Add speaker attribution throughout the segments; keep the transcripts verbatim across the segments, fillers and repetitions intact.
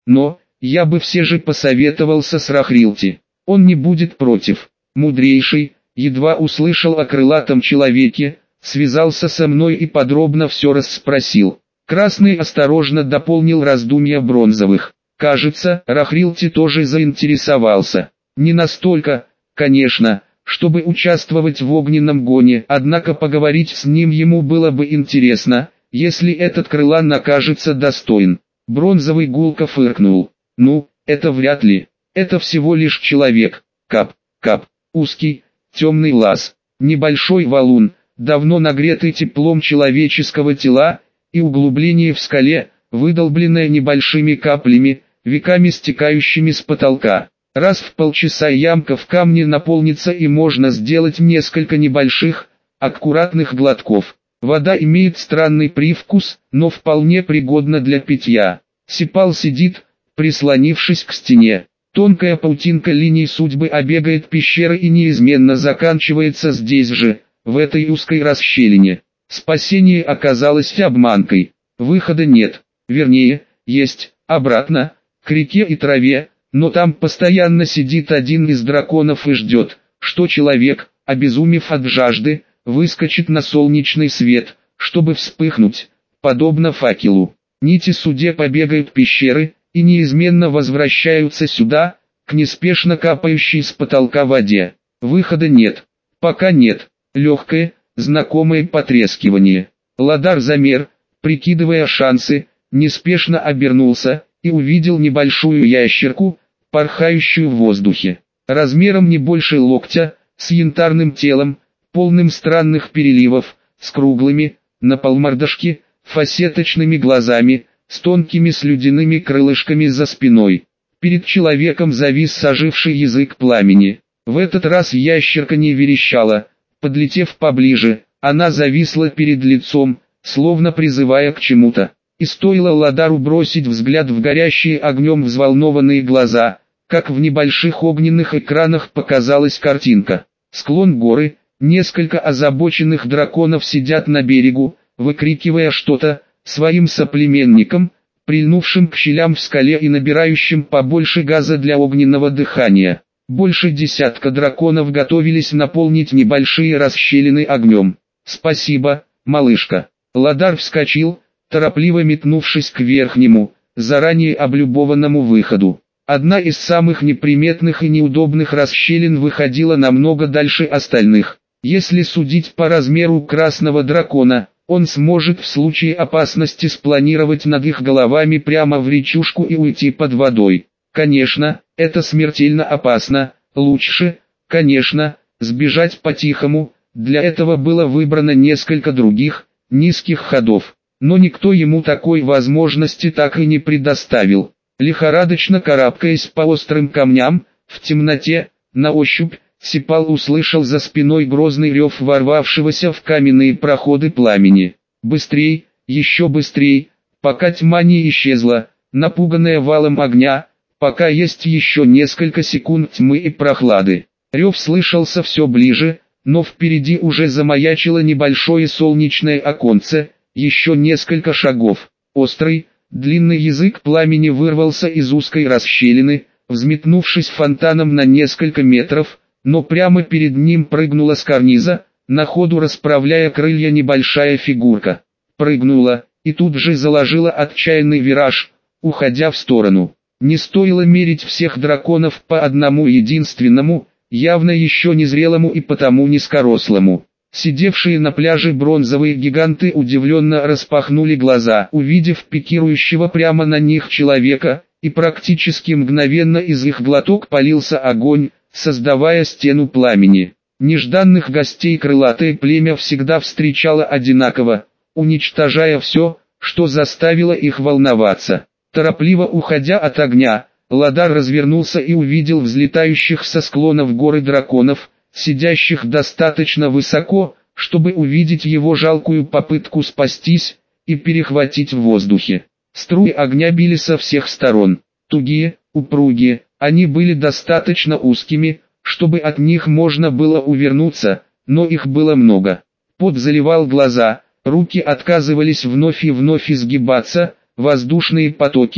Speaker 1: Но, я бы все же посоветовался с Рахрилти. Он не будет против. Мудрейший, едва услышал о крылатом человеке, связался со мной и подробно все расспросил. Красный осторожно дополнил раздумья Бронзовых. Кажется, Рахрилти тоже заинтересовался. Не настолько, конечно, чтобы участвовать в огненном гоне, однако поговорить с ним ему было бы интересно, если этот крылан окажется достоин. Бронзовый гулко фыркнул. Ну, это вряд ли. Это всего лишь человек. Кап, кап, узкий, темный лаз, небольшой валун, давно нагретый теплом человеческого тела, и углубление в скале, выдолбленное небольшими каплями, веками стекающими с потолка. Раз в полчаса ямка в камне наполнится и можно сделать несколько небольших, аккуратных глотков. Вода имеет странный привкус, но вполне пригодна для питья. Сипал сидит, прислонившись к стене. Тонкая паутинка линий судьбы обегает пещеры и неизменно заканчивается здесь же, в этой узкой расщелине. Спасение оказалось обманкой. Выхода нет. Вернее, есть, обратно, к реке и траве, но там постоянно сидит один из драконов и ждет, что человек, обезумев от жажды, выскочит на солнечный свет, чтобы вспыхнуть, подобно факелу. Нити судеб побегают пещеры, и неизменно возвращаются сюда, к неспешно капающей с потолка воде. Выхода нет. Пока нет. Легкое, знакомое потрескивание. Ладар замер, прикидывая шансы, неспешно обернулся, и увидел небольшую ящерку, порхающую в воздухе. Размером не больше локтя, с янтарным телом, полным странных переливов, с круглыми, на полмордашке, фасеточными глазами, с тонкими слюдяными крылышками за спиной. Перед человеком завис оживший язык пламени. В этот раз ящерка не верещала. Подлетев поближе, она зависла перед лицом, словно призывая к чему-то. И стоило Ладару бросить взгляд в горящие огнем взволнованные глаза, как в небольших огненных экранах показалась картинка. Склон горы, несколько озабоченных драконов сидят на берегу, выкрикивая что-то своим соплеменникам, прильнувшим к щелям в скале и набирающим побольше газа для огненного дыхания. Больше десятка драконов готовились наполнить небольшие расщелины огнем. «Спасибо, малышка». Ладар вскочил, торопливо метнувшись к верхнему, заранее облюбованному выходу. Одна из самых неприметных и неудобных расщелин выходила намного дальше остальных. Если судить по размеру красного дракона, он сможет в случае опасности спланировать над их головами прямо в речушку и уйти под водой. Конечно, это смертельно опасно, лучше, конечно, сбежать по-тихому, для этого было выбрано несколько других, низких ходов, но никто ему такой возможности так и не предоставил. Лихорадочно карабкаясь по острым камням, в темноте, на ощупь, Сипал услышал за спиной грозный рев ворвавшегося в каменные проходы пламени. Быстрей, еще быстрей, пока тьма не исчезла, напуганная валом огня, пока есть еще несколько секунд тьмы и прохлады. Рев слышался все ближе, но впереди уже замаячило небольшое солнечное оконце, еще несколько шагов. Острый, длинный язык пламени вырвался из узкой расщелины, взметнувшись фонтаном на несколько метров, но прямо перед ним прыгнула с карниза, на ходу расправляя крылья небольшая фигурка. Прыгнула, и тут же заложила отчаянный вираж, уходя в сторону. Не стоило мерить всех драконов по одному единственному, явно еще незрелому и потому низкорослому. Сидевшие на пляже бронзовые гиганты удивленно распахнули глаза, увидев пикирующего прямо на них человека, и практически мгновенно из их глоток полился огонь, создавая стену пламени. Нежданных гостей крылатое племя всегда встречало одинаково, уничтожая все, что заставило их волноваться. Торопливо уходя от огня, Ладар развернулся и увидел взлетающих со склонов горы драконов, сидящих достаточно высоко, чтобы увидеть его жалкую попытку спастись и перехватить в воздухе. Струи огня били со всех сторон, тугие, упругие, они были достаточно узкими, чтобы от них можно было увернуться, но их было много. Пот заливал глаза, руки отказывались вновь и вновь изгибаться, воздушные потоки,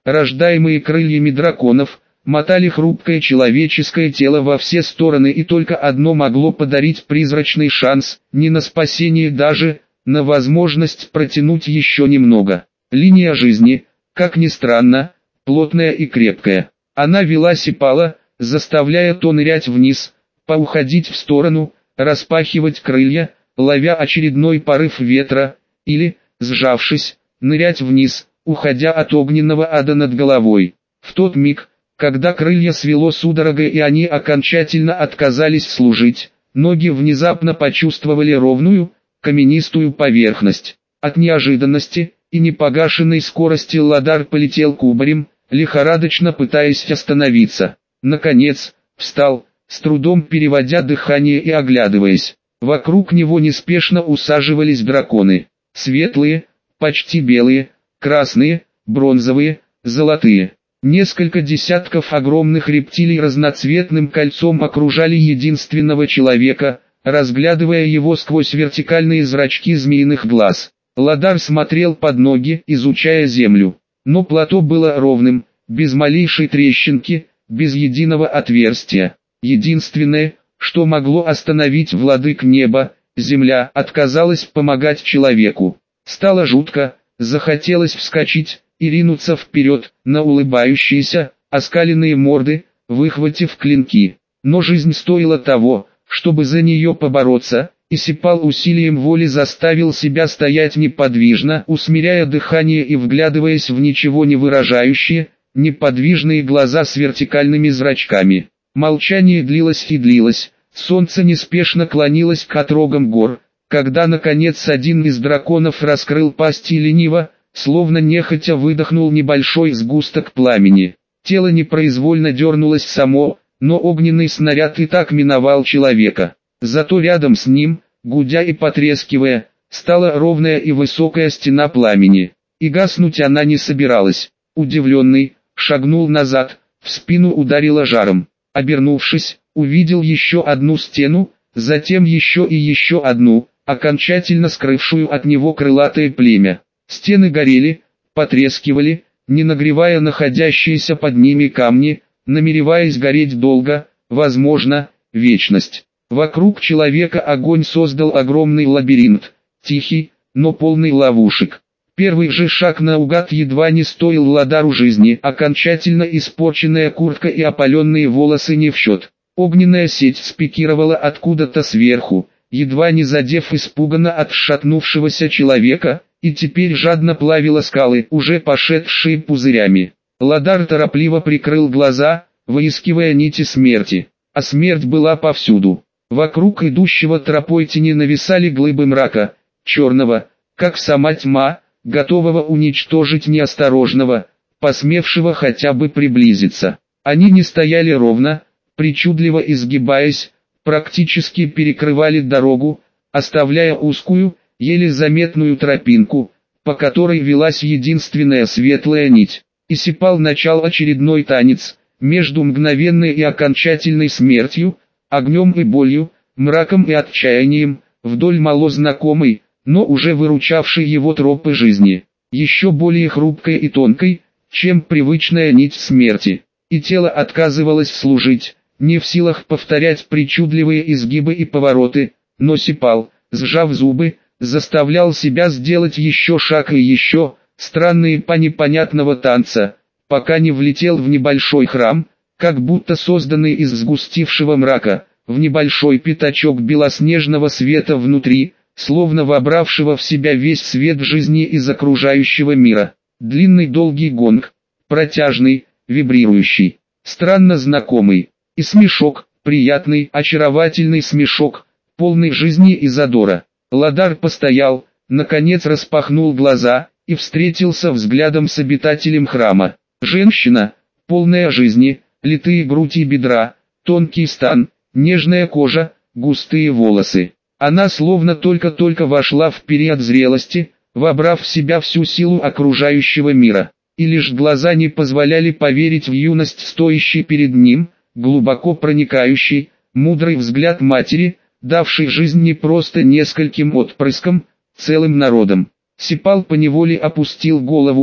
Speaker 1: рождаемые крыльями драконов, мотали хрупкое человеческое тело во все стороны, и только одно могло подарить призрачный шанс, не на спасение даже, на возможность протянуть еще немного. Линия жизни, как ни странно, плотная и крепкая. Она вела Сипала, заставляя то нырять вниз, поуходить в сторону, распахивать крылья, ловя очередной порыв ветра, или, сжавшись, нырять вниз, уходя от огненного ада над головой. В тот миг, когда крылья свело судорогой и они окончательно отказались служить, ноги внезапно почувствовали ровную, каменистую поверхность. От неожиданности и непогашенной скорости Ладар полетел кубарем, лихорадочно пытаясь остановиться. Наконец, встал, с трудом переводя дыхание и оглядываясь. Вокруг него неспешно усаживались драконы. Светлые, почти белые, красные, бронзовые, золотые. Несколько десятков огромных рептилий разноцветным кольцом окружали единственного человека, разглядывая его сквозь вертикальные зрачки змеиных глаз. Ладар смотрел под ноги, изучая землю. Но плато было ровным, без малейшей трещинки, без единого отверстия. Единственное, что могло остановить владык неба, земля, отказалась помогать человеку. Стало жутко, захотелось вскочить и ринуться вперед, на улыбающиеся, оскаленные морды, выхватив клинки. Но жизнь стоила того, чтобы за нее побороться, и Сипал усилием воли заставил себя стоять неподвижно, усмиряя дыхание и вглядываясь в ничего не выражающие, неподвижные глаза с вертикальными зрачками. Молчание длилось и длилось, солнце неспешно клонилось к отрогам гор, когда наконец один из драконов раскрыл пасть и лениво, словно нехотя выдохнул небольшой сгусток пламени. Тело непроизвольно дернулось само, но огненный снаряд и так миновал человека. Зато рядом с ним, гудя и потрескивая, стала ровная и высокая стена пламени. И гаснуть она не собиралась. Удивленный, шагнул назад, в спину ударило жаром. Обернувшись, увидел еще одну стену, затем еще и еще одну, окончательно скрывшую от него крылатое племя. Стены горели, потрескивали, не нагревая находящиеся под ними камни, намереваясь гореть долго, возможно, вечность. Вокруг человека огонь создал огромный лабиринт, тихий, но полный ловушек. Первый же шаг наугад едва не стоил Ладару жизни, окончательно испорченная куртка и опаленные волосы не в счет. Огненная сеть спикировала откуда-то сверху, едва не задев испуганно отшатнувшегося человека, и теперь жадно плавила скалы, уже пошедшие пузырями. Ладар торопливо прикрыл глаза, выискивая нити смерти. А смерть была повсюду. Вокруг идущего тропой тени нависали глыбы мрака, черного, как сама тьма, готового уничтожить неосторожного, посмевшего хотя бы приблизиться. Они не стояли ровно, причудливо изгибаясь, практически перекрывали дорогу, оставляя узкую, еле заметную тропинку, по которой велась единственная светлая нить. И Сипал начал очередной танец, между мгновенной и окончательной смертью, огнем и болью, мраком и отчаянием, вдоль малознакомой, но уже выручавшей его тропы жизни, еще более хрупкой и тонкой, чем привычная нить смерти. И тело отказывалось служить, не в силах повторять причудливые изгибы и повороты, но Сипал, сжав зубы, заставлял себя сделать еще шаг и еще, странные по непонятного танца, пока не влетел в небольшой храм, как будто созданный из сгустившего мрака, в небольшой пятачок белоснежного света внутри, словно вобравшего в себя весь свет жизни из окружающего мира. Длинный долгий гонг, протяжный, вибрирующий, странно знакомый, и смешок, приятный, очаровательный смешок, полный жизни и задора. Ладар постоял, наконец распахнул глаза, и встретился взглядом с обитателем храма. Женщина, полная жизни, литые грудь и бедра, тонкий стан, нежная кожа, густые волосы. Она словно только-только вошла в период зрелости, вобрав в себя всю силу окружающего мира. И лишь глаза не позволяли поверить в юность стоящей перед ним, глубоко проникающий, мудрый взгляд матери, давший жизнь не просто нескольким отпрыскам, целым народам. Сипал поневоле опустил голову,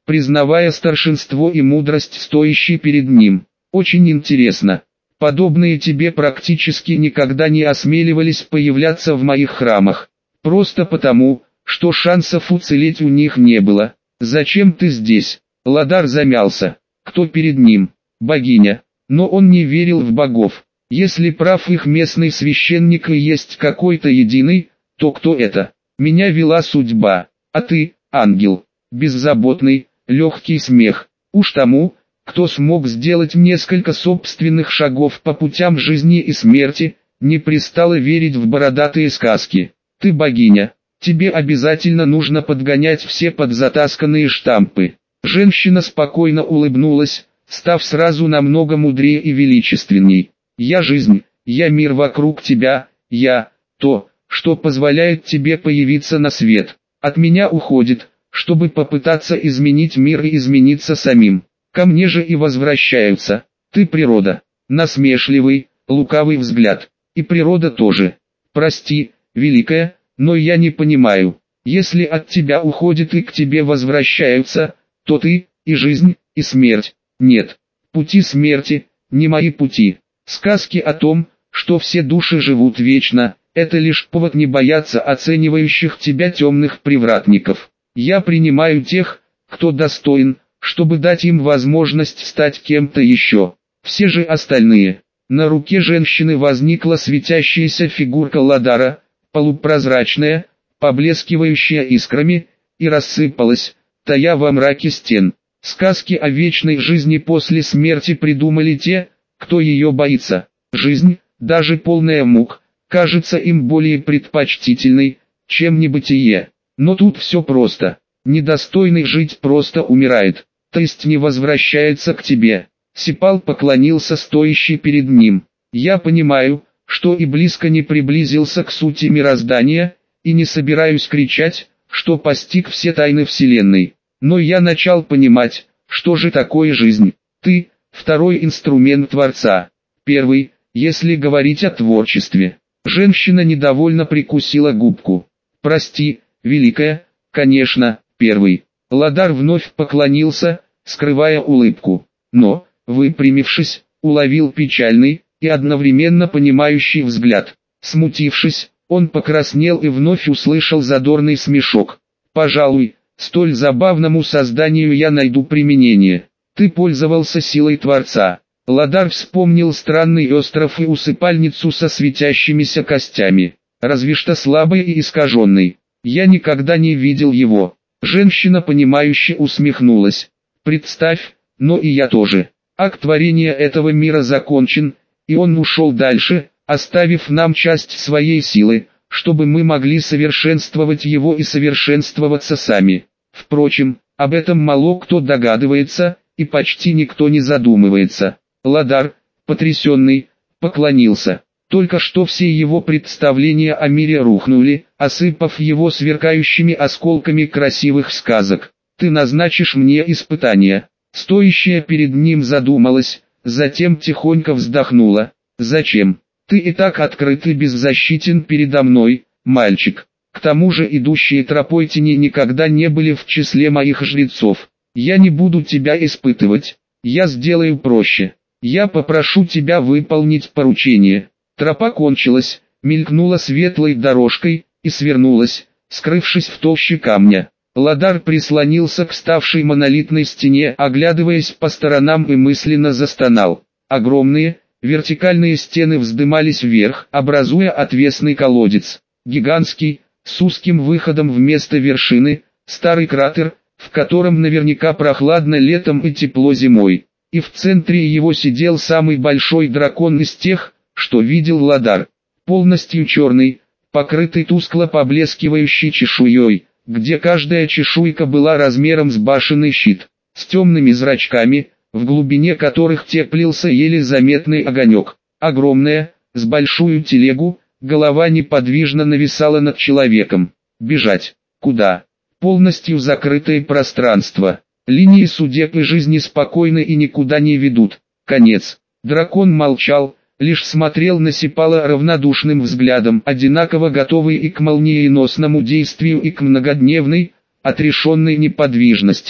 Speaker 1: признавая старшинство и мудрость, стоящей перед ним. Очень интересно. Подобные тебе практически никогда не осмеливались появляться в моих храмах. Просто потому, что шансов уцелеть у них не было. Зачем ты здесь? Ладар замялся. Кто перед ним? Богиня. Но он не верил в богов. Если прав их местный священник и есть какой-то единый, то кто это? Меня вела судьба. А ты, ангел. Беззаботный, легкий смех. Уж тому, кто смог сделать несколько собственных шагов по путям жизни и смерти, не пристало верить в бородатые сказки. Ты богиня. Тебе обязательно нужно подгонять все подзатасканные штампы. Женщина спокойно улыбнулась, став сразу намного мудрее и величественней. Я жизнь, я мир вокруг тебя, я то, что позволяет тебе появиться на свет. От меня уходит, чтобы попытаться изменить мир и измениться самим. Ко мне же и возвращаются. Ты природа. Насмешливый, лукавый взгляд. И природа тоже. Прости, великая, но я не понимаю. Если от тебя уходит и к тебе возвращаются, то ты, и жизнь, и смерть. Нет, пути смерти, не мои пути. Сказки о том, что все души живут вечно, это лишь повод не бояться оценивающих тебя темных привратников. Я принимаю тех, кто достоин, чтобы дать им возможность стать кем-то еще. Все же остальные. На руке женщины возникла светящаяся фигурка Ладара, полупрозрачная, поблескивающая искрами, и рассыпалась, тая во мраке стен. Сказки о вечной жизни после смерти придумали те, кто ее боится. Жизнь, даже полная мук, кажется им более предпочтительной, чем небытие. Но тут все просто. Недостойный жить просто умирает, то есть не возвращается к тебе. Сипал поклонился стоящий перед ним. Я понимаю, что и близко не приблизился к сути мироздания, и не собираюсь кричать, что постиг все тайны Вселенной. Но я начал понимать, что же такое жизнь. Ты – второй инструмент Творца. Первый, если говорить о творчестве. Женщина недовольно прикусила губку. Прости, великая, конечно, первый. Ладар вновь поклонился, скрывая улыбку. Но, выпрямившись, уловил печальный и одновременно понимающий взгляд. Смутившись, он покраснел и вновь услышал задорный смешок. «Пожалуй, столь забавному созданию я найду применение. Ты пользовался силой Творца». Ладар вспомнил странный остров и усыпальницу со светящимися костями. Разве что слабый и искаженный. Я никогда не видел его. Женщина понимающе усмехнулась. Представь, но и я тоже. Акт творения этого мира закончен, и он ушел дальше, оставив нам часть своей силы, чтобы мы могли совершенствовать его и совершенствоваться сами. Впрочем, об этом мало кто догадывается, и почти никто не задумывается. Ладар, потрясенный, поклонился. Только что все его представления о мире рухнули, осыпав его сверкающими осколками красивых сказок. «Ты назначишь мне испытание». Стоящая перед ним задумалась, затем тихонько вздохнула. «Зачем? Ты и так открыт и беззащитен передо мной, мальчик. К тому же идущие тропой тени никогда не были в числе моих жрецов. Я не буду тебя испытывать, я сделаю проще. Я попрошу тебя выполнить поручение». Тропа кончилась, мелькнула светлой дорожкой и свернулась, скрывшись в толще камня. Ладар прислонился к ставшей монолитной стене, оглядываясь по сторонам и мысленно застонал. Огромные, вертикальные стены вздымались вверх, образуя отвесный колодец. Гигантский, с узким выходом вместо вершины, старый кратер, в котором наверняка прохладно летом и тепло зимой. И в центре его сидел самый большой дракон из тех, что видел Ладар. Полностью черный, покрытый тускло поблескивающей чешуей, где каждая чешуйка была размером с башенный щит, с темными зрачками, в глубине которых теплился еле заметный огонек. Огромная, с большую телегу, голова неподвижно нависала над человеком. Бежать? Куда? Полностью закрытое пространство. Линии судеб и жизни спокойны и никуда не ведут. Конец. Дракон молчал, лишь смотрел на Сипала равнодушным взглядом, одинаково готовый и к молниеносному действию, и к многодневной, отрешенной неподвижности.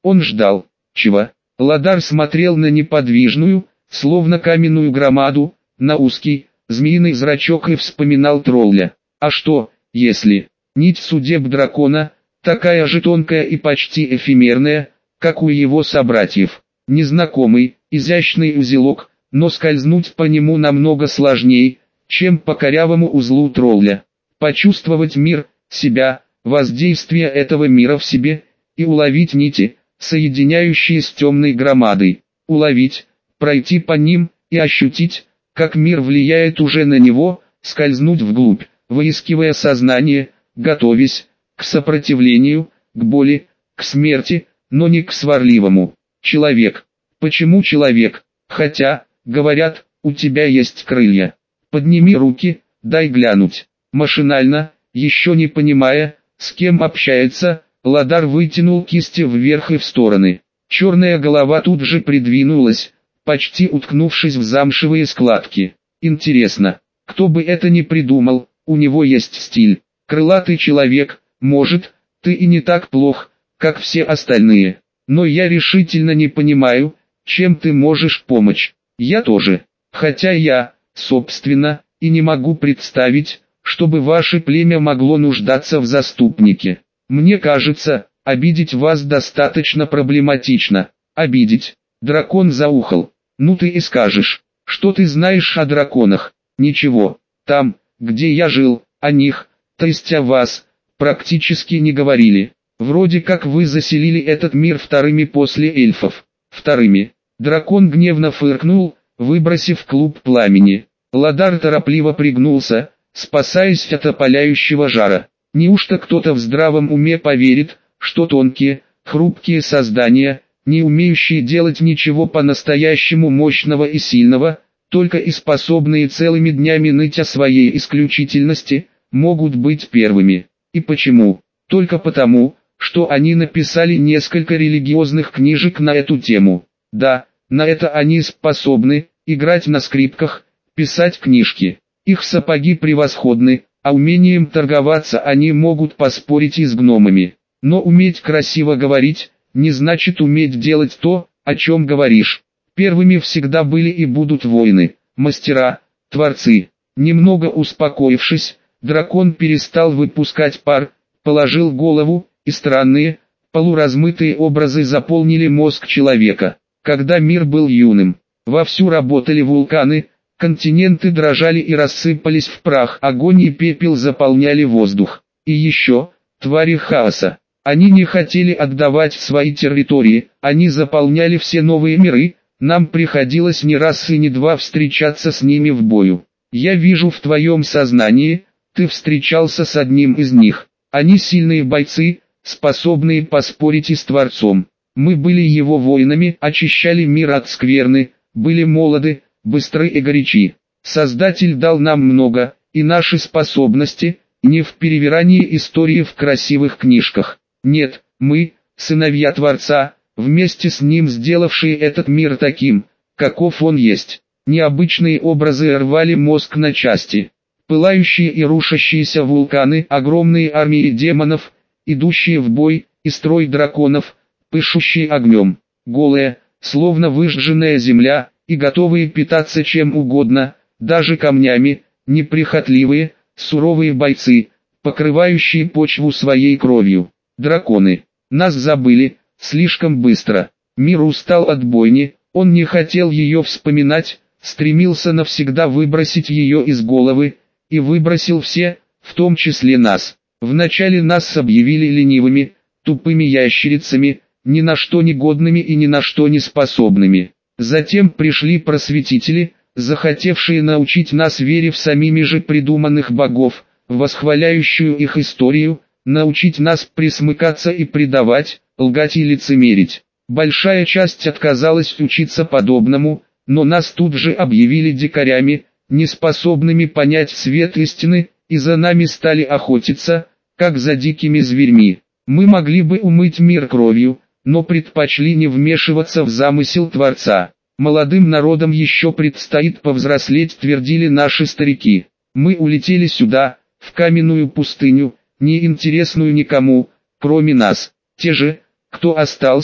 Speaker 1: Он ждал. Чего? Ладар смотрел на неподвижную, словно каменную громаду, на узкий, змеиный зрачок и вспоминал тролля. А что, если нить судеб дракона, такая же тонкая и почти эфемерная, как у его собратьев? Незнакомый, изящный узелок, но скользнуть по нему намного сложнее, чем по корявому узлу тролля. Почувствовать мир, себя, воздействие этого мира в себе, и уловить нити, соединяющие с темной громадой. Уловить, пройти по ним, и ощутить, как мир влияет уже на него, скользнуть вглубь, выискивая сознание, готовясь к сопротивлению, к боли, к смерти, но не к сварливому. Человек. Почему человек? Хотя, говорят, у тебя есть крылья. Подними руки, дай глянуть. Машинально, еще не понимая, с кем общается, Ладар вытянул кисти вверх и в стороны. Черная голова тут же придвинулась, почти уткнувшись в замшевые складки. Интересно, кто бы это ни придумал, у него есть стиль. Крылатый человек, может, ты и не так плох, как все остальные. Но я решительно не понимаю, чем ты можешь помочь. Я тоже. Хотя я, собственно, и не могу представить, чтобы ваше племя могло нуждаться в заступнике. Мне кажется, обидеть вас достаточно проблематично. Обидеть? Дракон заухал. Ну ты и скажешь, что ты знаешь о драконах. Ничего, там, где я жил, о них, то есть о вас, практически не говорили. Вроде как вы заселили этот мир вторыми после эльфов. Вторыми. Дракон гневно фыркнул, выбросив клуб пламени. Ладар торопливо пригнулся, спасаясь от опаляющего жара. Неужто кто-то в здравом уме поверит, что тонкие, хрупкие создания, не умеющие делать ничего по-настоящему мощного и сильного, только и способные целыми днями ныть о своей исключительности, могут быть первыми? И почему? Только потому, что они написали несколько религиозных книжек на эту тему. Да, на это они способны, играть на скрипках, писать книжки. Их сапоги превосходны, а умением торговаться они могут поспорить и с гномами. Но уметь красиво говорить, не значит уметь делать то, о чем говоришь. Первыми всегда были и будут воины, мастера, творцы. Немного успокоившись, дракон перестал выпускать пар, положил голову, и странные, полуразмытые образы заполнили мозг человека. Когда мир был юным, вовсю работали вулканы, континенты дрожали и рассыпались в прах, огонь и пепел заполняли воздух. И еще, твари хаоса. Они не хотели отдавать свои территории, они заполняли все новые миры, нам приходилось не раз и не два встречаться с ними в бою. Я вижу в твоем сознании, ты встречался с одним из них. Они сильные бойцы, способные поспорить и с Творцом. Мы были его воинами, очищали мир от скверны, были молоды, быстры и горячи. Создатель дал нам много, и наши способности, не в перевирании истории в красивых книжках. Нет, мы, сыновья Творца, вместе с ним сделавшие этот мир таким, каков он есть. Необычные образы рвали мозг на части. Пылающие и рушащиеся вулканы, огромные армии демонов, идущие в бой, и строй драконов, пышущие огнем. Голая, словно выжженная земля, и готовые питаться чем угодно, даже камнями, неприхотливые, суровые бойцы, покрывающие почву своей кровью. Драконы. Нас забыли, слишком быстро. Мир устал от бойни, он не хотел ее вспоминать, стремился навсегда выбросить ее из головы, и выбросил все, в том числе нас. Вначале нас объявили ленивыми, тупыми ящерицами, ни на что не годными и ни на что не способными. Затем пришли просветители, захотевшие научить нас вере в самими же придуманных богов, в восхваляющую их историю, научить нас присмыкаться и предавать, лгать и лицемерить. Большая часть отказалась учиться подобному, но нас тут же объявили дикарями, неспособными понять свет истины, и за нами стали охотиться, как за дикими зверьми. Мы могли бы умыть мир кровью, но предпочли не вмешиваться в замысел Творца. Молодым народам еще предстоит повзрослеть, твердили наши старики. Мы улетели сюда, в каменную пустыню, не интересную никому, кроме нас. Те же, кто остался,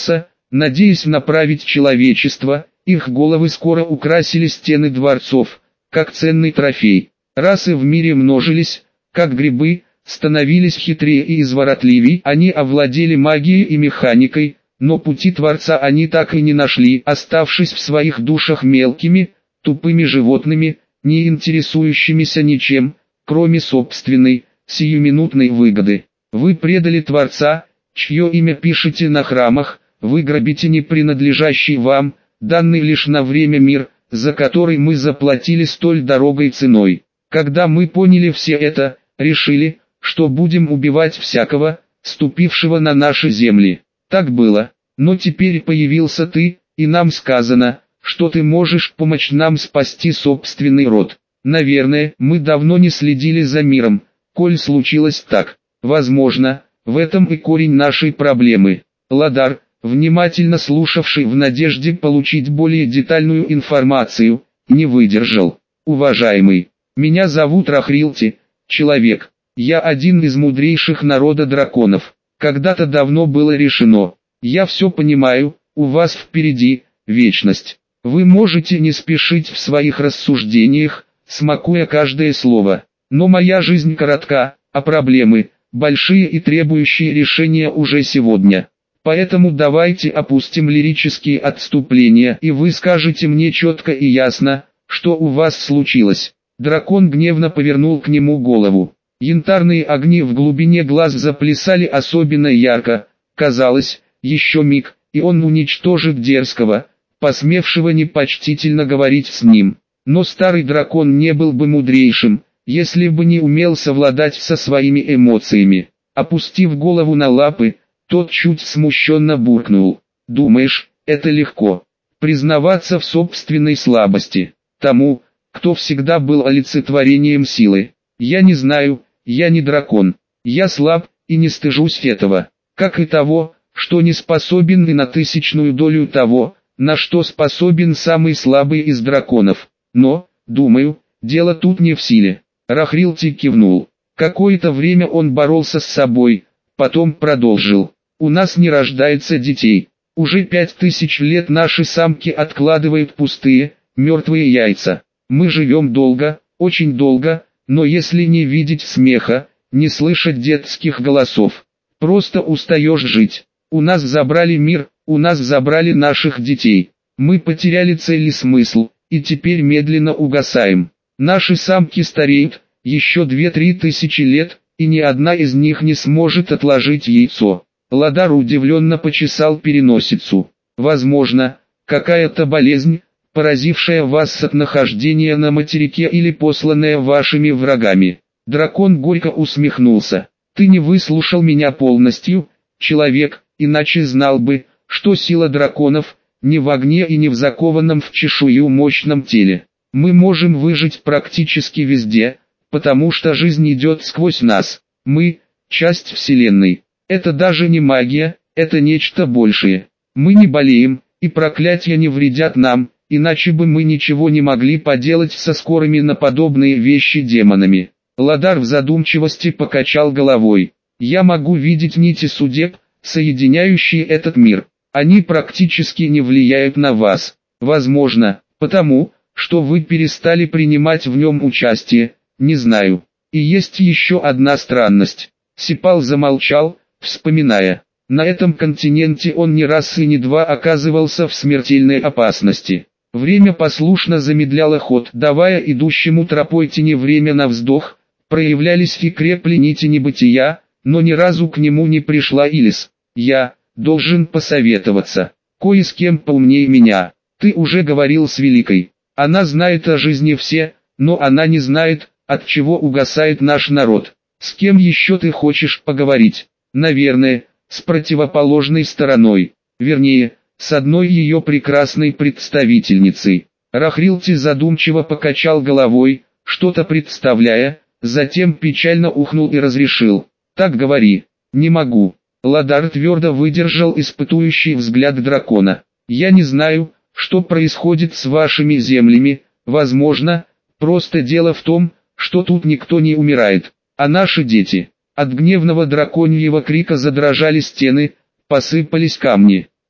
Speaker 1: надеясь направить человечество, их головы скоро украсили стены дворцов, как ценный трофей. Расы в мире множились, как грибы, становились хитрее и изворотливей, они овладели магией и механикой, но пути Творца они так и не нашли, оставшись в своих душах мелкими, тупыми животными, не интересующимися ничем, кроме собственной, сиюминутной выгоды. Вы предали Творца, чье имя пишете на храмах, вы грабите не принадлежащий вам, данный лишь на время мир, за который мы заплатили столь дорогой ценой. Когда мы поняли все это, решили, что будем убивать всякого, ступившего на наши земли. Так было, но теперь появился ты, и нам сказано, что ты можешь помочь нам спасти собственный род. Наверное, мы давно не следили за миром, коль случилось так. Возможно, в этом и корень нашей проблемы. Ладар, внимательно слушавший в надежде получить более детальную информацию, не выдержал. Уважаемый, меня зовут Рахрилти, человек. Я один из мудрейших народа драконов. Когда-то давно было решено. Я все понимаю, у вас впереди вечность. Вы можете не спешить в своих рассуждениях, смакуя каждое слово. Но моя жизнь коротка, а проблемы, большие и требующие решения уже сегодня. Поэтому давайте опустим лирические отступления, и вы скажете мне четко и ясно, что у вас случилось. Дракон гневно повернул к нему голову. Янтарные огни в глубине глаз заплясали особенно ярко. Казалось, еще миг, и он уничтожит дерзкого, посмевшего непочтительно говорить с ним. Но старый дракон не был бы мудрейшим, если бы не умел совладать со своими эмоциями. Опустив голову на лапы, тот чуть смущенно буркнул. «Думаешь, это легко? Признаваться в собственной слабости? Тому, кто всегда был олицетворением силы? Я не знаю, я не дракон. Я слаб, и не стыжусь этого. Как и того, что не способен и на тысячную долю того, на что способен самый слабый из драконов. Но, думаю, дело тут не в силе». Рахрилти кивнул. Какое-то время он боролся с собой, потом продолжил. «У нас не рождается детей. Уже пять тысяч лет наши самки откладывают пустые, мертвые яйца. Мы живем долго, очень долго, но если не видеть смеха, не слышать детских голосов, просто устаешь жить. У нас забрали мир, у нас забрали наших детей. Мы потеряли цель и смысл, и теперь медленно угасаем. Наши самки стареют, еще две-три тысячи лет, и ни одна из них не сможет отложить яйцо». Ладар удивленно почесал переносицу. «Возможно, какая-то болезнь, поразившая вас с нахождения на материке или посланная вашими врагами». Дракон горько усмехнулся. «Ты не выслушал меня полностью, человек, иначе знал бы, что сила драконов не в огне и не в закованном в чешую мощном теле. Мы можем выжить практически везде, потому что жизнь идет сквозь нас. Мы – часть Вселенной. Это даже не магия, это нечто большее. Мы не болеем, и проклятия не вредят нам, иначе бы мы ничего не могли поделать со скорыми на подобные вещи демонами». Ладар в задумчивости покачал головой. «Я могу видеть нити судеб, соединяющие этот мир. Они практически не влияют на вас. Возможно, потому, что вы перестали принимать в нем участие, не знаю. И есть еще одна странность». Сипал замолчал, вспоминая. На этом континенте он не раз и не два оказывался в смертельной опасности. Время послушно замедляло ход, давая идущему тропой тени время на вздох, проявлялись и крепли нити небытия, но ни разу к нему не пришла Илис. «Я должен посоветоваться. Кое с кем поумнее меня. Ты уже говорил с Великой. Она знает о жизни все, но она не знает, от чего угасает наш народ. С кем еще ты хочешь поговорить?» «Наверное, с противоположной стороной. Вернее, с одной ее прекрасной представительницей». Рахрилти задумчиво покачал головой, что-то представляя, затем печально ухнул и разрешил. «Так говори». «Не могу». Ладар твердо выдержал испытующий взгляд дракона. «Я не знаю, что происходит с вашими землями, возможно, просто дело в том, что тут никто не умирает, а наши дети». От гневного драконьего крика задрожали стены, посыпались камни.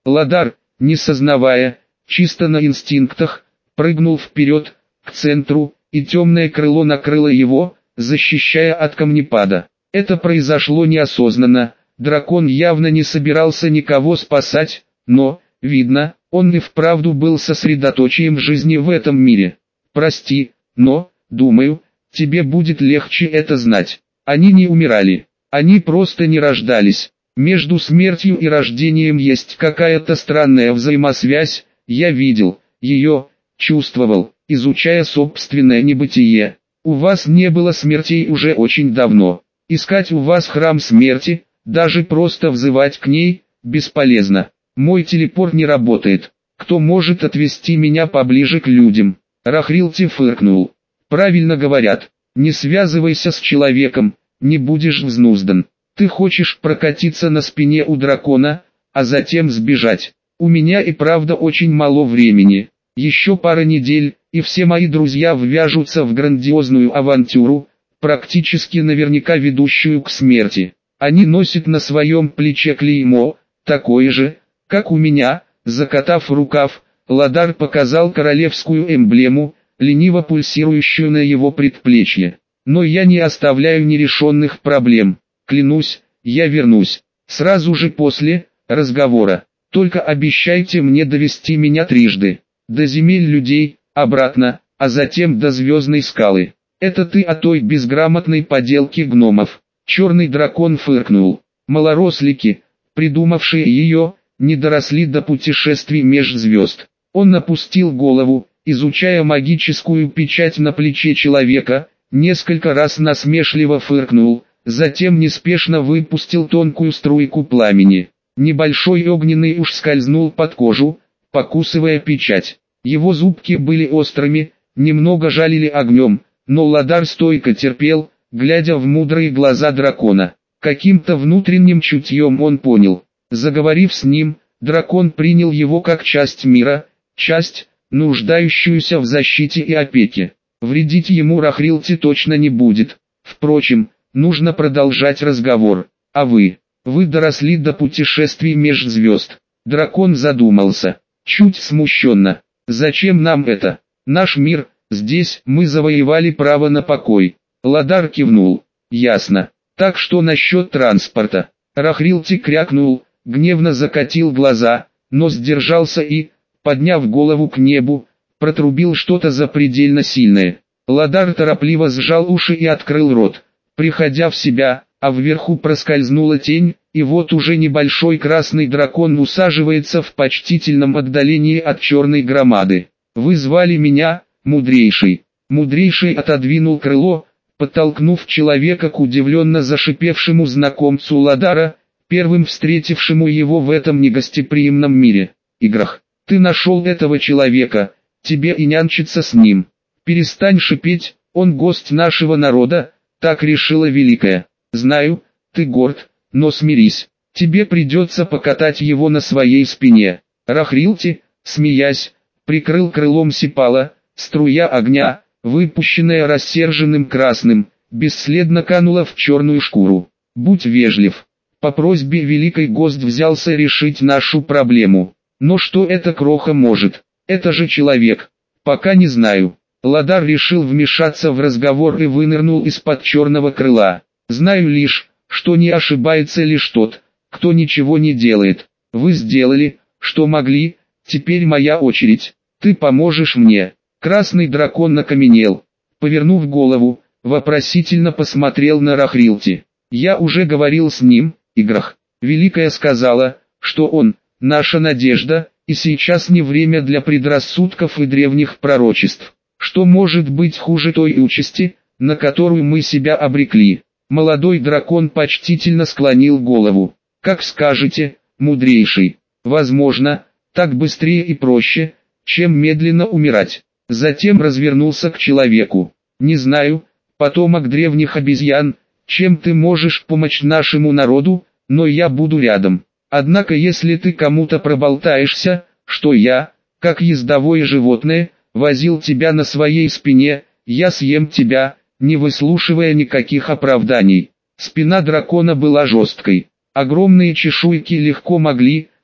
Speaker 1: Ладар, не сознавая, чисто на инстинктах, прыгнул вперед, к центру, и темное крыло накрыло его, защищая от камнепада. Это произошло неосознанно, дракон явно не собирался никого спасать, но, видно, он и вправду был сосредоточием жизни в этом мире. Прости, но, думаю, тебе будет легче это знать. Они не умирали, они просто не рождались. Между смертью и рождением есть какая-то странная взаимосвязь, я видел ее, чувствовал, изучая собственное небытие. У вас не было смертей уже очень давно. Искать у вас храм смерти, даже просто взывать к ней, бесполезно. Мой телепорт не работает. Кто может отвести меня поближе к людям? Рахрилти фыркнул. Правильно говорят, не связывайся с человеком, не будешь взнуздан. Ты хочешь прокатиться на спине у дракона, а затем сбежать. У меня и правда очень мало времени. Еще пара недель, и все мои друзья ввяжутся в грандиозную авантюру, практически наверняка ведущую к смерти. Они носят на своем плече клеймо, такое же, как у меня. Закатав рукав, Ладар показал королевскую эмблему, лениво пульсирующую на его предплечье. Но я не оставляю нерешенных проблем. Клянусь, я вернусь. Сразу же после разговора. Только обещайте мне довести меня трижды. До земель людей, обратно, а затем до звездной скалы. Это ты о той безграмотной поделке гномов. Черный дракон фыркнул. Малорослики, придумавшие ее, не доросли до путешествий меж звезд. Он опустил голову, изучая магическую печать на плече человека, несколько раз насмешливо фыркнул, затем неспешно выпустил тонкую струйку пламени. Небольшой огненный уж скользнул под кожу, покусывая печать. Его зубки были острыми, немного жалили огнем, но Ладар стойко терпел, глядя в мудрые глаза дракона. Каким-то внутренним чутьем он понял. Заговорив с ним, дракон принял его как часть мира, часть, нуждающуюся в защите и опеке. Вредить ему Рахрилти точно не будет. Впрочем, нужно продолжать разговор. А вы? Вы доросли до путешествий меж звезд. Дракон задумался, чуть смущенно. Зачем нам это? Наш мир, здесь мы завоевали право на покой. Ладар кивнул. Ясно. Так что насчет транспорта? Рахрилти крякнул, гневно закатил глаза, но сдержался и, подняв голову к небу, протрубил что-то запредельно сильное. Ладар торопливо сжал уши и открыл рот, приходя в себя, а вверху проскользнула тень, и вот уже небольшой красный дракон усаживается в почтительном отдалении от черной громады. «Вы звали меня, мудрейший». Мудрейший отодвинул крыло, подтолкнув человека к удивленно зашипевшему знакомцу Ладара, первым встретившему его в этом негостеприимном мире. «Играх, ты нашел этого человека, тебе и нянчиться с ним. Перестань шипеть, он гость нашего народа, так решила Великая. Знаю, ты горд, но смирись, тебе придется покатать его на своей спине». Рахрилти, смеясь, прикрыл крылом Сипала, струя огня, выпущенная рассерженным красным, бесследно канула в черную шкуру. «Будь вежлив». По просьбе Великой гость взялся решить нашу проблему. Но что эта кроха может? Это же человек. Пока не знаю. Ладар решил вмешаться в разговор и вынырнул из-под черного крыла. Знаю лишь, что не ошибается лишь тот, кто ничего не делает. Вы сделали, что могли, теперь моя очередь. Ты поможешь мне. Красный дракон окаменел. Повернув голову, вопросительно посмотрел на Рахрилти. Я уже говорил с ним, Играх. Великая сказала, что он, наша надежда, и сейчас не время для предрассудков и древних пророчеств. Что может быть хуже той участи, на которую мы себя обрекли? Молодой дракон почтительно склонил голову. Как скажете, мудрейший. Возможно, так быстрее и проще, чем медленно умирать. Затем развернулся к человеку. Не знаю, потомок древних обезьян, чем ты можешь помочь нашему народу, но я буду рядом. Однако если ты кому-то проболтаешься, что я, как ездовое животное, возил тебя на своей спине, я съем тебя, не выслушивая никаких оправданий. Спина дракона была жесткой. Огромные чешуйки легко могли,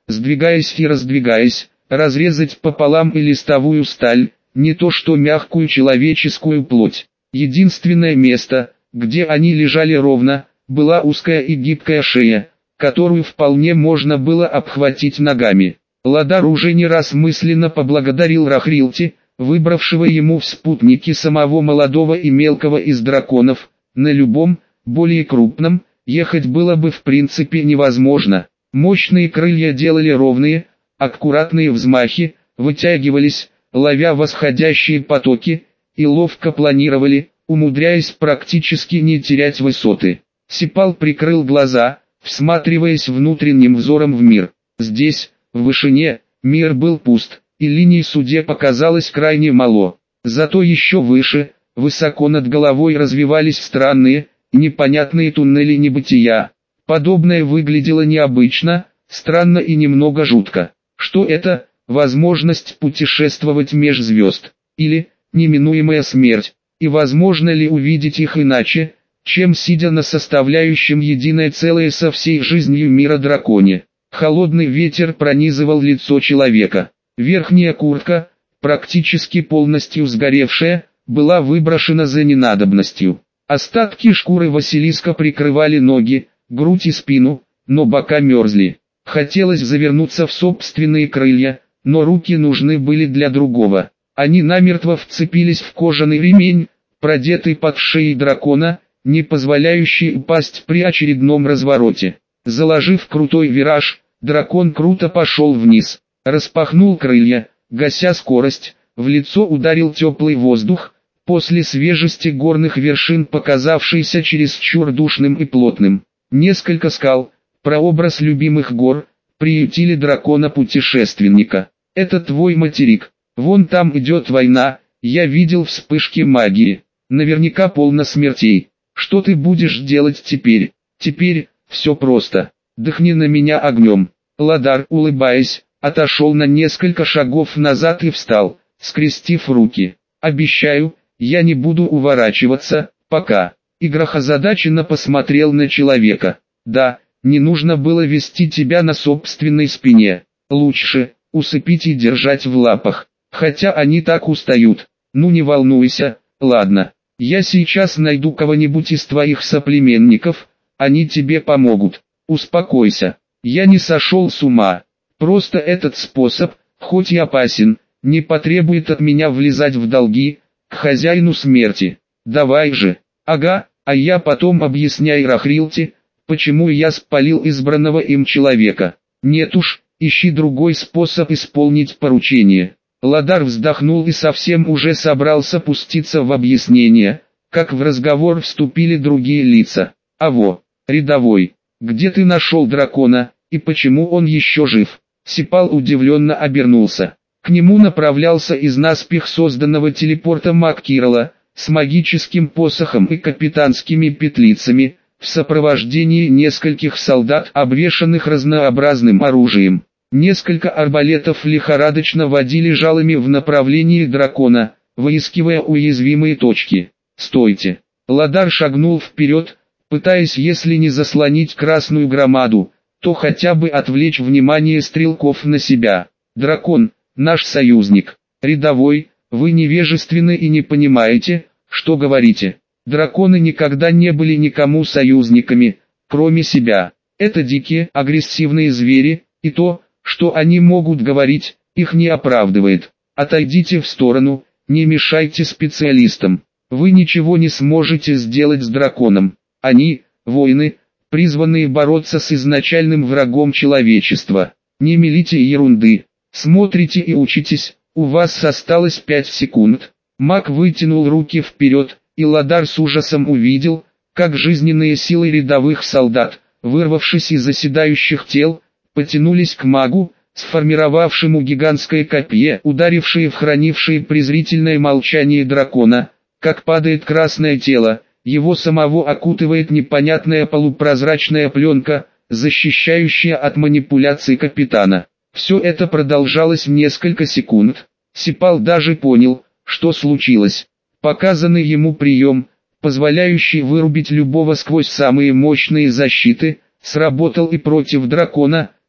Speaker 1: сдвигаясь и раздвигаясь, разрезать пополам и листовую сталь, не то что мягкую человеческую плоть. Единственное место, где они лежали ровно, была узкая и гибкая шея, которую вполне можно было обхватить ногами. Ладар уже не раз мысленно поблагодарил Рахрилти, выбравшего ему в спутники самого молодого и мелкого из драконов. На любом, более крупном, ехать было бы в принципе невозможно. Мощные крылья делали ровные, аккуратные взмахи, вытягивались, ловя восходящие потоки, и ловко планировали, умудряясь практически не терять высоты. Сипал прикрыл глаза, всматриваясь внутренним взором в мир. Здесь, в вышине, мир был пуст, и линий судеб оказалось крайне мало. Зато еще выше, высоко над головой развивались странные, непонятные туннели небытия. Подобное выглядело необычно, странно и немного жутко. Что это? Возможность путешествовать меж звезд, или неминуемая смерть, и возможно ли увидеть их иначе, чем сидя на составляющем единое целое со всей жизнью мира драконе. Холодный ветер пронизывал лицо человека. Верхняя куртка, практически полностью сгоревшая, была выброшена за ненадобностью. Остатки шкуры Василиска прикрывали ноги, грудь и спину, но бока мерзли. Хотелось завернуться в собственные крылья, но руки нужны были для другого. Они намертво вцепились в кожаный ремень, продетый под шеей дракона, не позволяющий упасть при очередном развороте. Заложив крутой вираж, дракон круто пошел вниз, распахнул крылья, гася скорость, в лицо ударил теплый воздух, после свежести горных вершин показавшийся чересчур душным и плотным. Несколько скал, прообраз любимых гор, приютили дракона-путешественника. Это твой материк, вон там идет война, я видел вспышки магии, наверняка полно смертей. Что ты будешь делать теперь? Теперь, все просто, дыхни на меня огнем. Ладар, улыбаясь, отошел на несколько шагов назад и встал, скрестив руки. Обещаю, я не буду уворачиваться, пока. Играх озадаченно посмотрел на человека. Да, не нужно было вести тебя на собственной спине. Лучше, усыпить и держать в лапах. Хотя они так устают. Ну не волнуйся, ладно. Я сейчас найду кого-нибудь из твоих соплеменников, они тебе помогут. Успокойся. Я не сошел с ума. Просто этот способ, хоть и опасен, не потребует от меня влезать в долги, к хозяину смерти. Давай же. Ага, а я потом объясняй Рахрилти, почему я спалил избранного им человека. Нет уж, ищи другой способ исполнить поручение. Ладар вздохнул и совсем уже собрался пуститься в объяснение, как в разговор вступили другие лица. Аво, рядовой, где ты нашел дракона, и почему он еще жив? Сипал удивленно обернулся. К нему направлялся из наспех созданного телепорта маг Кирилла, с магическим посохом и капитанскими петлицами, в сопровождении нескольких солдат, обвешанных разнообразным оружием. Несколько арбалетов лихорадочно водили жалами в направлении дракона, выискивая уязвимые точки. «Стойте!» Ладар шагнул вперед, пытаясь если не заслонить красную громаду, то хотя бы отвлечь внимание стрелков на себя. «Дракон, наш союзник. Рядовой, вы невежественны и не понимаете, что говорите. Драконы никогда не были никому союзниками, кроме себя. Это дикие, агрессивные звери, и то, что они могут говорить, их не оправдывает. Отойдите в сторону, не мешайте специалистам. Вы ничего не сможете сделать с драконом. Они, воины, призванные бороться с изначальным врагом человечества. Не мелите ерунды. Смотрите и учитесь, у вас осталось пять секунд. Маг вытянул руки вперед, и Ладар с ужасом увидел, как жизненные силы рядовых солдат, вырвавшись из заседающих тел, потянулись к магу, сформировавшему гигантское копье, ударившее в хранившее презрительное молчание дракона. Как падает красное тело, его самого окутывает непонятная полупрозрачная пленка, защищающая от манипуляций капитана. Все это продолжалось несколько секунд. Сипал даже понял, что случилось. Показанный ему прием, позволяющий вырубить любого сквозь самые мощные защиты, сработал и против дракона,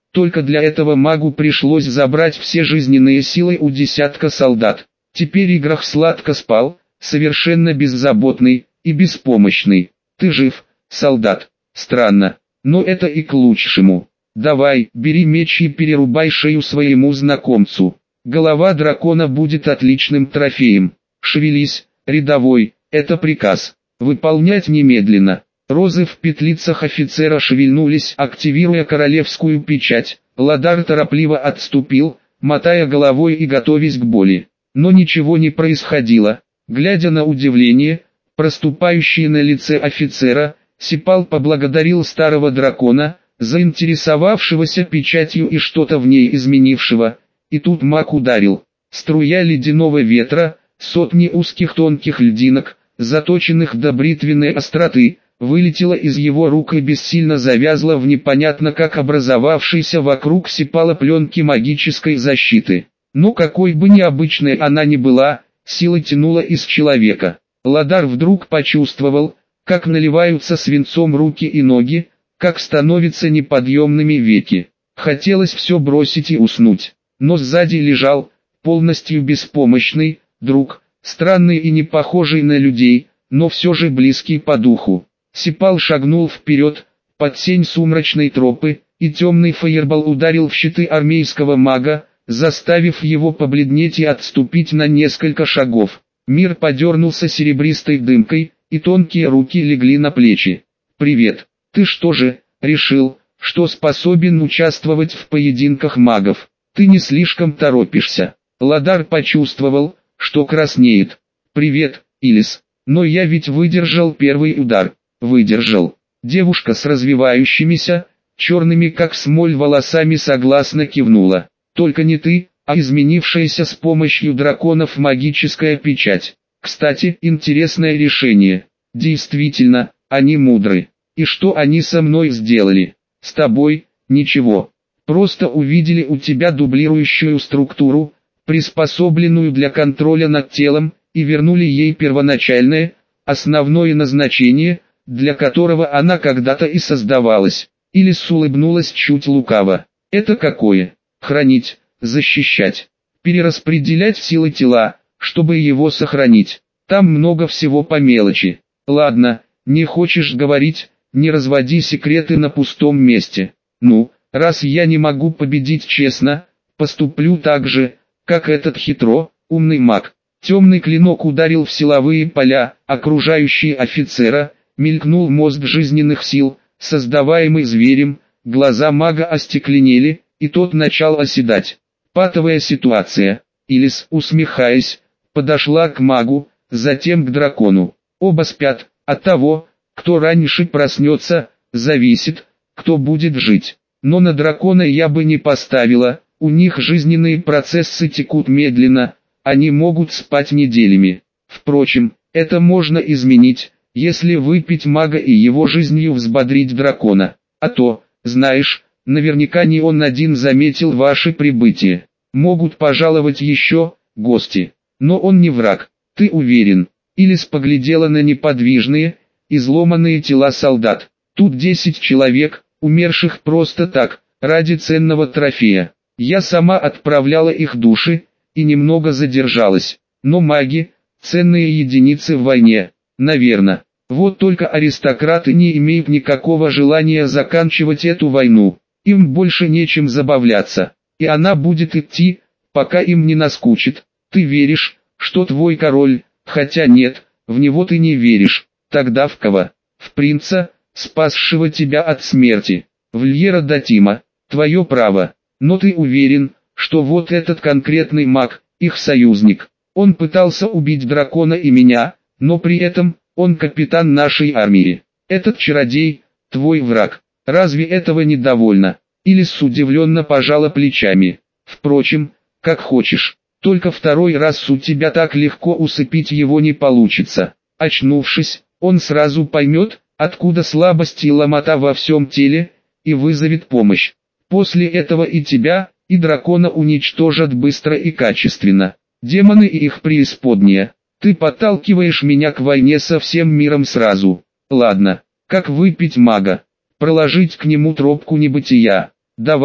Speaker 1: Только для этого магу пришлось забрать все жизненные силы у десятка солдат. Теперь Играх сладко спал, совершенно беззаботный и беспомощный. Ты жив, солдат? Странно, но это и к лучшему. Давай, бери меч и перерубай шею своему знакомцу. Голова дракона будет отличным трофеем. Шевелись, рядовой, это приказ. Выполнять немедленно. Розы в петлицах офицера шевельнулись, активируя королевскую печать. Ладар торопливо отступил, мотая головой и готовясь к боли. Но ничего не происходило. Глядя на удивление, проступающее на лице офицера, Сипал поблагодарил старого дракона, заинтересовавшегося печатью и что-то в ней изменившего. И тут маг ударил. Струя ледяного ветра, сотни узких тонких льдинок, заточенных до бритвенной остроты, вылетела из его рук и бессильно завязла в непонятно как образовавшейся вокруг Сипала пленки магической защиты. Но какой бы необычной она ни была, сила тянула из человека. Ладар вдруг почувствовал, как наливаются свинцом руки и ноги, как становятся неподъемными веки. Хотелось все бросить и уснуть. Но сзади лежал, полностью беспомощный, друг, странный и не похожий на людей, но все же близкий по духу. Сипал шагнул вперед, под сень сумрачной тропы, и темный фаербол ударил в щиты армейского мага, заставив его побледнеть и отступить на несколько шагов. Мир подернулся серебристой дымкой, и тонкие руки легли на плечи. «Привет, ты что же, решил, что способен участвовать в поединках магов? Ты не слишком торопишься?» Ладар почувствовал, что краснеет. «Привет, Илис, но я ведь выдержал первый удар». «Выдержал». Девушка с развивающимися, черными как смоль волосами согласно кивнула. «Только не ты, а изменившаяся с помощью драконов магическая печать. Кстати, интересное решение. Действительно, они мудры. И что они со мной сделали? С тобой, ничего. Просто увидели у тебя дублирующую структуру, приспособленную для контроля над телом, и вернули ей первоначальное, основное назначение, для которого она когда-то и создавалась». Илис улыбнулась чуть лукаво. «Это какое? Хранить, защищать, перераспределять силы тела, чтобы его сохранить. Там много всего по мелочи. Ладно, не хочешь говорить, не разводи секреты на пустом месте. Ну, раз я не могу победить честно, поступлю так же, как этот хитро, умный маг». Темный клинок ударил в силовые поля, окружающие офицера, мелькнул мост жизненных сил, создаваемый зверем, глаза мага остекленели, и тот начал оседать. Патовая ситуация. Илис, усмехаясь, подошла к магу, затем к дракону. Оба спят, от того, кто раньше проснется, зависит, кто будет жить. Но на дракона я бы не поставила, у них жизненные процессы текут медленно, они могут спать неделями. Впрочем, это можно изменить, если выпить мага и его жизнью взбодрить дракона. А то, знаешь, наверняка не он один заметил ваше прибытие. Могут пожаловать еще гости. Но он не враг, ты уверен? Илис поглядела на неподвижные, изломанные тела солдат. Тут десять человек, умерших просто так, ради ценного трофея. Я сама отправляла их души, и немного задержалась. Но маги, ценные единицы в войне, наверное. Вот только аристократы не имеют никакого желания заканчивать эту войну. Им больше нечем забавляться. И она будет идти, пока им не наскучит. Ты веришь, что твой король, хотя нет, в него ты не веришь. Тогда в кого? В принца, спасшего тебя от смерти. В Льера Датима. Твое право. Но ты уверен, что вот этот конкретный маг, их союзник. Он пытался убить дракона и меня, но при этом, он капитан нашей армии. Этот чародей, твой враг. Разве этого недовольно? Илис удивленно пожала плечами. Впрочем, как хочешь. Только второй раз у тебя так легко усыпить его не получится. Очнувшись, он сразу поймет, откуда слабость и ломота во всем теле, и вызовет помощь. После этого и тебя, и дракона уничтожат быстро и качественно. Демоны и их преисподняя. Ты подталкиваешь меня к войне со всем миром сразу. Ладно, как выпить мага? Проложить к нему тропку небытия. Давай,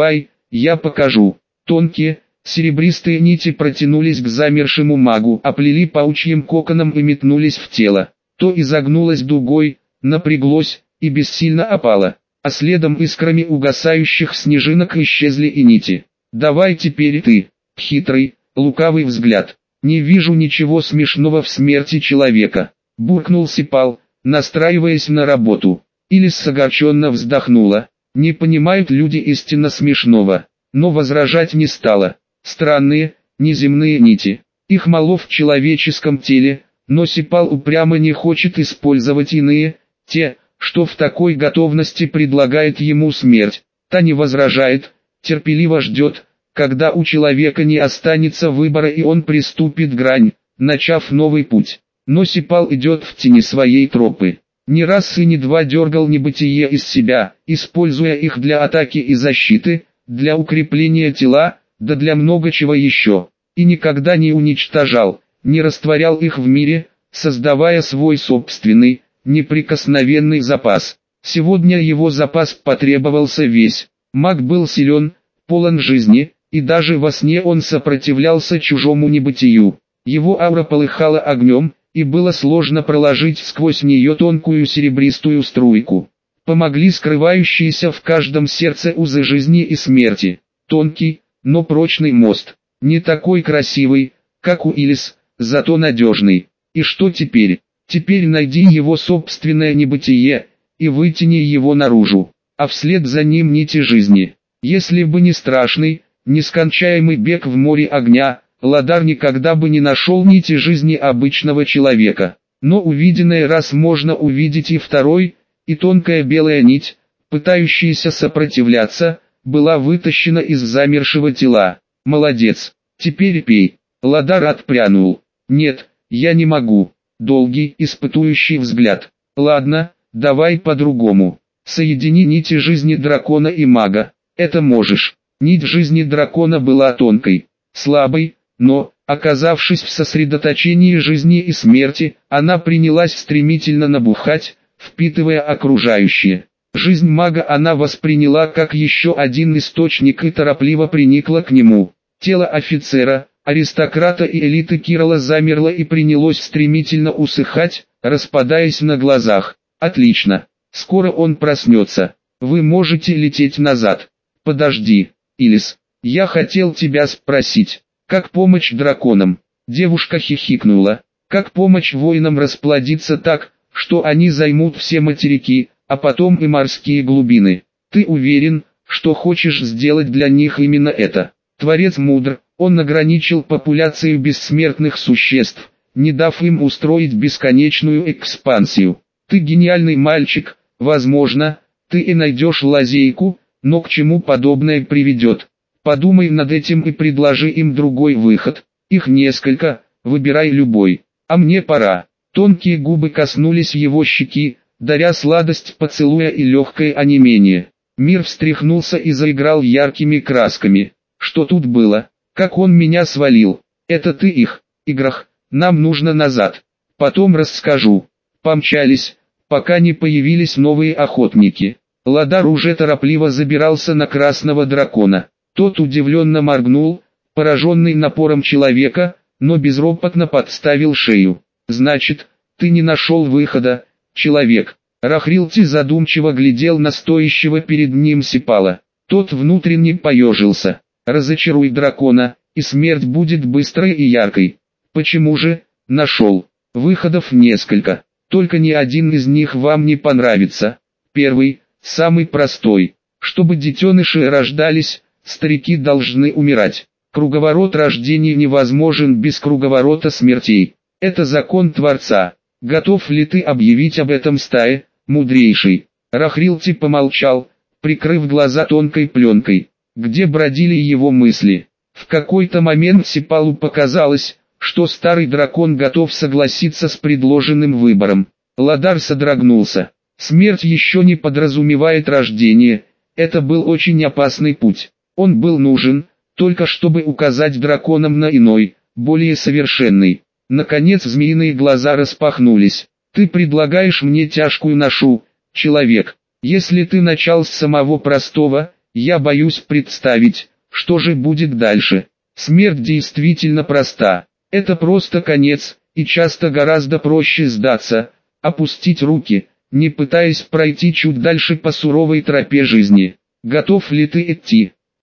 Speaker 1: я покажу». Тонкие, серебристые нити протянулись к замершему магу, оплели паучьим коконом и метнулись в тело. То изогнулось дугой, напряглось и бессильно опало, а следом искрами угасающих снежинок исчезли и нити. «Давай теперь ты». Хитрый, лукавый взгляд. «Не вижу ничего смешного в смерти человека», — буркнул Сипал, настраиваясь на работу. Илис огорченно вздохнула. «Не понимают люди истинно смешного», но возражать не стала. Странные, неземные нити. Их мало в человеческом теле, но Сипал упрямо не хочет использовать иные, те, что в такой готовности предлагает ему смерть. Та не возражает, терпеливо ждет, когда у человека не останется выбора и он приступит грань, начав новый путь. Но Сипал идет в тени своей тропы. Не раз и не два дергал небытие из себя, используя их для атаки и защиты, для укрепления тела, да для много чего еще. И никогда не уничтожал, не растворял их в мире, создавая свой собственный, неприкосновенный запас. Сегодня его запас потребовался весь. Маг был силен, полон жизни, и даже во сне он сопротивлялся чужому небытию. Его аура полыхала огнем, и было сложно проложить сквозь нее тонкую серебристую струйку. Помогли скрывающиеся в каждом сердце узы жизни и смерти. Тонкий, но прочный мост. Не такой красивый, как у Илис, зато надежный. И что теперь? Теперь найди его собственное небытие, и вытяни его наружу, а вслед за ним нити жизни. Если бы не страшный, нескончаемый бег в море огня, Ладар никогда бы не нашел нити жизни обычного человека. Но увиденное раз можно увидеть и второй, и тонкая белая нить, пытающаяся сопротивляться, была вытащена из замершего тела. «Молодец, теперь пей». Ладар отпрянул. «Нет, я не могу». Долгий, испытующий взгляд. «Ладно, давай по-другому. Соедини нити жизни дракона и мага. Это можешь». Нить жизни дракона была тонкой, слабой, но, оказавшись в сосредоточении жизни и смерти, она принялась стремительно набухать, впитывая окружающее. Жизнь мага она восприняла как еще один источник и торопливо приникла к нему. Тело офицера, аристократа и элиты Кирилла замерло и принялось стремительно усыхать, распадаясь на глазах. «Отлично. Скоро он проснется. Вы можете лететь назад». «Подожди, Илис. Я хотел тебя спросить, как помочь драконам?» Девушка хихикнула. «Как помочь воинам расплодиться так, что они займут все материки, а потом и морские глубины? Ты уверен, что хочешь сделать для них именно это?» Творец мудр, он ограничил популяцию бессмертных существ, не дав им устроить бесконечную экспансию. Ты гениальный мальчик, возможно, ты и найдешь лазейку, но к чему подобное приведет? Подумай над этим и предложи им другой выход. Их несколько, выбирай любой. А мне пора. Тонкие губы коснулись его щеки, даря сладость поцелуя и легкое онемение. Мир встряхнулся и заиграл яркими красками. Что тут было? Как он меня свалил? Это ты их, играх, нам нужно назад. Потом расскажу. Помчались, пока не появились новые охотники. Ладар уже торопливо забирался на красного дракона. Тот удивленно моргнул, пораженный напором человека, но безропотно подставил шею. «Значит, ты не нашел выхода, человек». Рахрилти задумчиво глядел на стоящего перед ним Сипала. Тот внутренне поежился. «Разочаруй дракона, и смерть будет быстрой и яркой». «Почему же?» «Нашел. Выходов несколько. Только ни один из них вам не понравится. Первый, самый простой. Чтобы детеныши рождались, старики должны умирать. Круговорот рождений невозможен без круговорота смертей. Это закон Творца. Готов ли ты объявить об этом стае, мудрейший?» Рахрилти помолчал, прикрыв глаза тонкой пленкой. Где бродили его мысли? В какой-то момент Сипалу показалось, что старый дракон готов согласиться с предложенным выбором. Ладар содрогнулся. Смерть еще не подразумевает рождение. Это был очень опасный путь. Он был нужен, только чтобы указать драконам на иной, более совершенный. Наконец змеиные глаза распахнулись. «Ты предлагаешь мне тяжкую ношу, человек. Если ты начал с самого простого, Я боюсь представить, что же будет дальше. Смерть действительно проста. Это просто конец, и часто гораздо проще сдаться, опустить руки, не пытаясь пройти чуть дальше по суровой тропе жизни. Готов ли ты идти?